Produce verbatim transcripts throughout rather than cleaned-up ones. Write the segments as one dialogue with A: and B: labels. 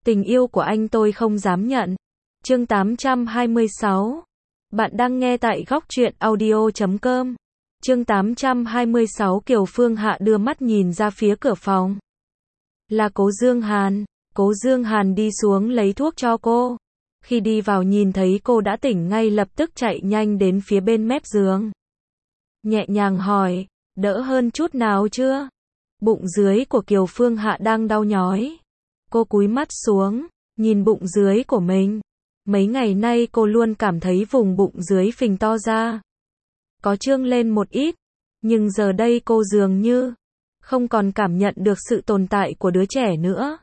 A: Tình yêu của anh tôi không dám nhận. Chương tám trăm hai mươi sáu. Bạn đang nghe tại góc truyện audio chấm com. Chương tám trăm hai mươi sáu. Kiều Phương Hạ đưa mắt nhìn ra phía cửa phòng. Là Cố Dương Hàn. Cố Dương Hàn đi xuống lấy thuốc cho cô. Khi đi vào nhìn thấy cô đã tỉnh ngay lập tức chạy nhanh đến phía bên mép giường. Nhẹ nhàng hỏi, đỡ hơn chút nào chưa? Bụng dưới của Kiều Phương Hạ đang đau nhói. Cô cúi mắt xuống, nhìn bụng dưới của mình. Mấy ngày nay cô luôn cảm thấy vùng bụng dưới phình to ra. Có trương lên một ít, nhưng giờ đây cô dường như không còn cảm nhận được sự tồn tại của đứa trẻ nữa.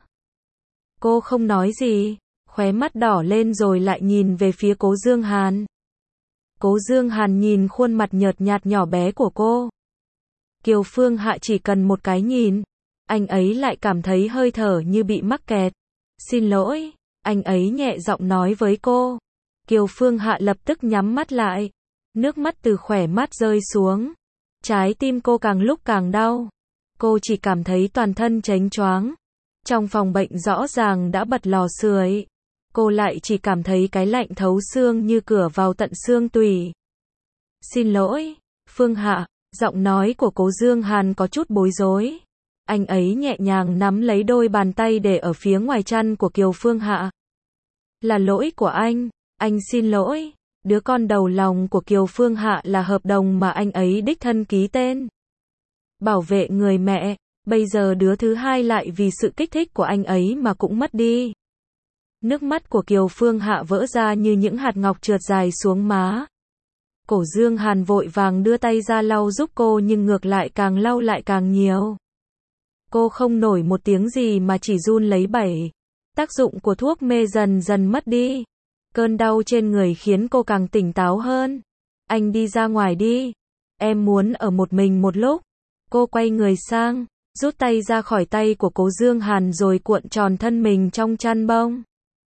A: Cô không nói gì, khóe mắt đỏ lên rồi lại nhìn về phía Cố Dương Hàn. Cố Dương Hàn nhìn khuôn mặt nhợt nhạt nhỏ bé của cô. Kiều Phương Hạ chỉ cần một cái nhìn, anh ấy lại cảm thấy hơi thở như bị mắc kẹt. Xin lỗi, anh ấy nhẹ giọng nói với cô. Kiều Phương Hạ lập tức nhắm mắt lại. Nước mắt từ khóe mắt rơi xuống. Trái tim cô càng lúc càng đau. Cô chỉ cảm thấy toàn thân chếnh choáng. Trong phòng bệnh rõ ràng đã bật lò sưởi. Cô lại chỉ cảm thấy cái lạnh thấu xương như cửa vào tận xương tủy. Xin lỗi, Phương Hạ. Giọng nói của Cố Dương Hàn có chút bối rối. Anh ấy nhẹ nhàng nắm lấy đôi bàn tay để ở phía ngoài chân của Kiều Phương Hạ. Là lỗi của anh, anh xin lỗi. Đứa con đầu lòng của Kiều Phương Hạ là hợp đồng mà anh ấy đích thân ký tên. Bảo vệ người mẹ, bây giờ đứa thứ hai lại vì sự kích thích của anh ấy mà cũng mất đi. Nước mắt của Kiều Phương Hạ vỡ ra như những hạt ngọc trượt dài xuống má. Cố Dương Hàn vội vàng đưa tay ra lau giúp cô nhưng ngược lại càng lau lại càng nhiều. Cô không nổi một tiếng gì mà chỉ run lấy bẩy. Tác dụng của thuốc mê dần dần mất đi. Cơn đau trên người khiến cô càng tỉnh táo hơn. Anh đi ra ngoài đi. Em muốn ở một mình một lúc. Cô quay người sang, rút tay ra khỏi tay của Cố Dương Hàn rồi cuộn tròn thân mình trong chăn bông.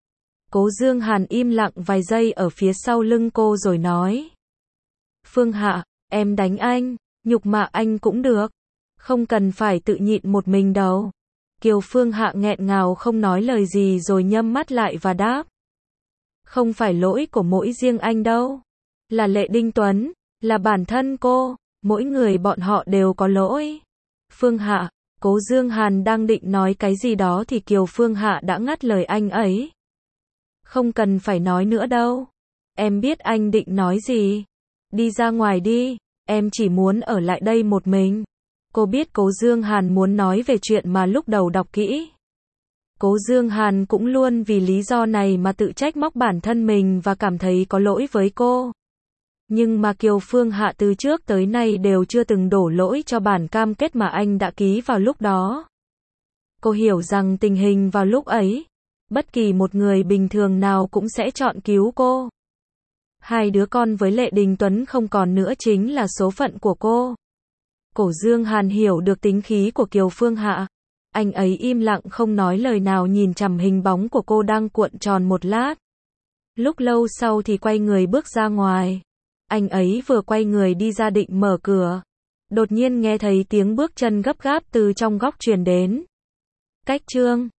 A: Cố Dương Hàn im lặng vài giây ở phía sau lưng cô rồi nói. Phương Hạ, em đánh anh, nhục mạ anh cũng được. Không cần phải tự nhịn một mình đâu. Kiều Phương Hạ nghẹn ngào không nói lời gì rồi nhắm mắt lại và đáp. Không phải lỗi của mỗi riêng anh đâu. Là Lệ Đinh Tuấn, là bản thân cô, mỗi người bọn họ đều có lỗi. Phương Hạ, Cố Dương Hàn đang định nói cái gì đó thì Kiều Phương Hạ đã ngắt lời anh ấy. Không cần phải nói nữa đâu. Em biết anh định nói gì. Đi ra ngoài đi, em chỉ muốn ở lại đây một mình. Cô biết Cố Dương Hàn muốn nói về chuyện mà lúc đầu đọc kỹ. Cố Dương Hàn cũng luôn vì lý do này mà tự trách móc bản thân mình và cảm thấy có lỗi với cô. Nhưng mà Kiều Phương Hạ từ trước tới nay đều chưa từng đổ lỗi cho bản cam kết mà anh đã ký vào lúc đó. Cô hiểu rằng tình hình vào lúc ấy, bất kỳ một người bình thường nào cũng sẽ chọn cứu cô. Hai đứa con với Lệ Đình Tuấn không còn nữa chính là số phận của cô. Cố Dương Hàn hiểu được tính khí của Kiều Phương Hạ. Anh ấy im lặng không nói lời nào nhìn chằm hình bóng của cô đang cuộn tròn một lát. Lúc lâu sau thì quay người bước ra ngoài. Anh ấy vừa quay người đi ra định mở cửa. Đột nhiên nghe thấy tiếng bước chân gấp gáp từ trong góc truyền đến. Cách chương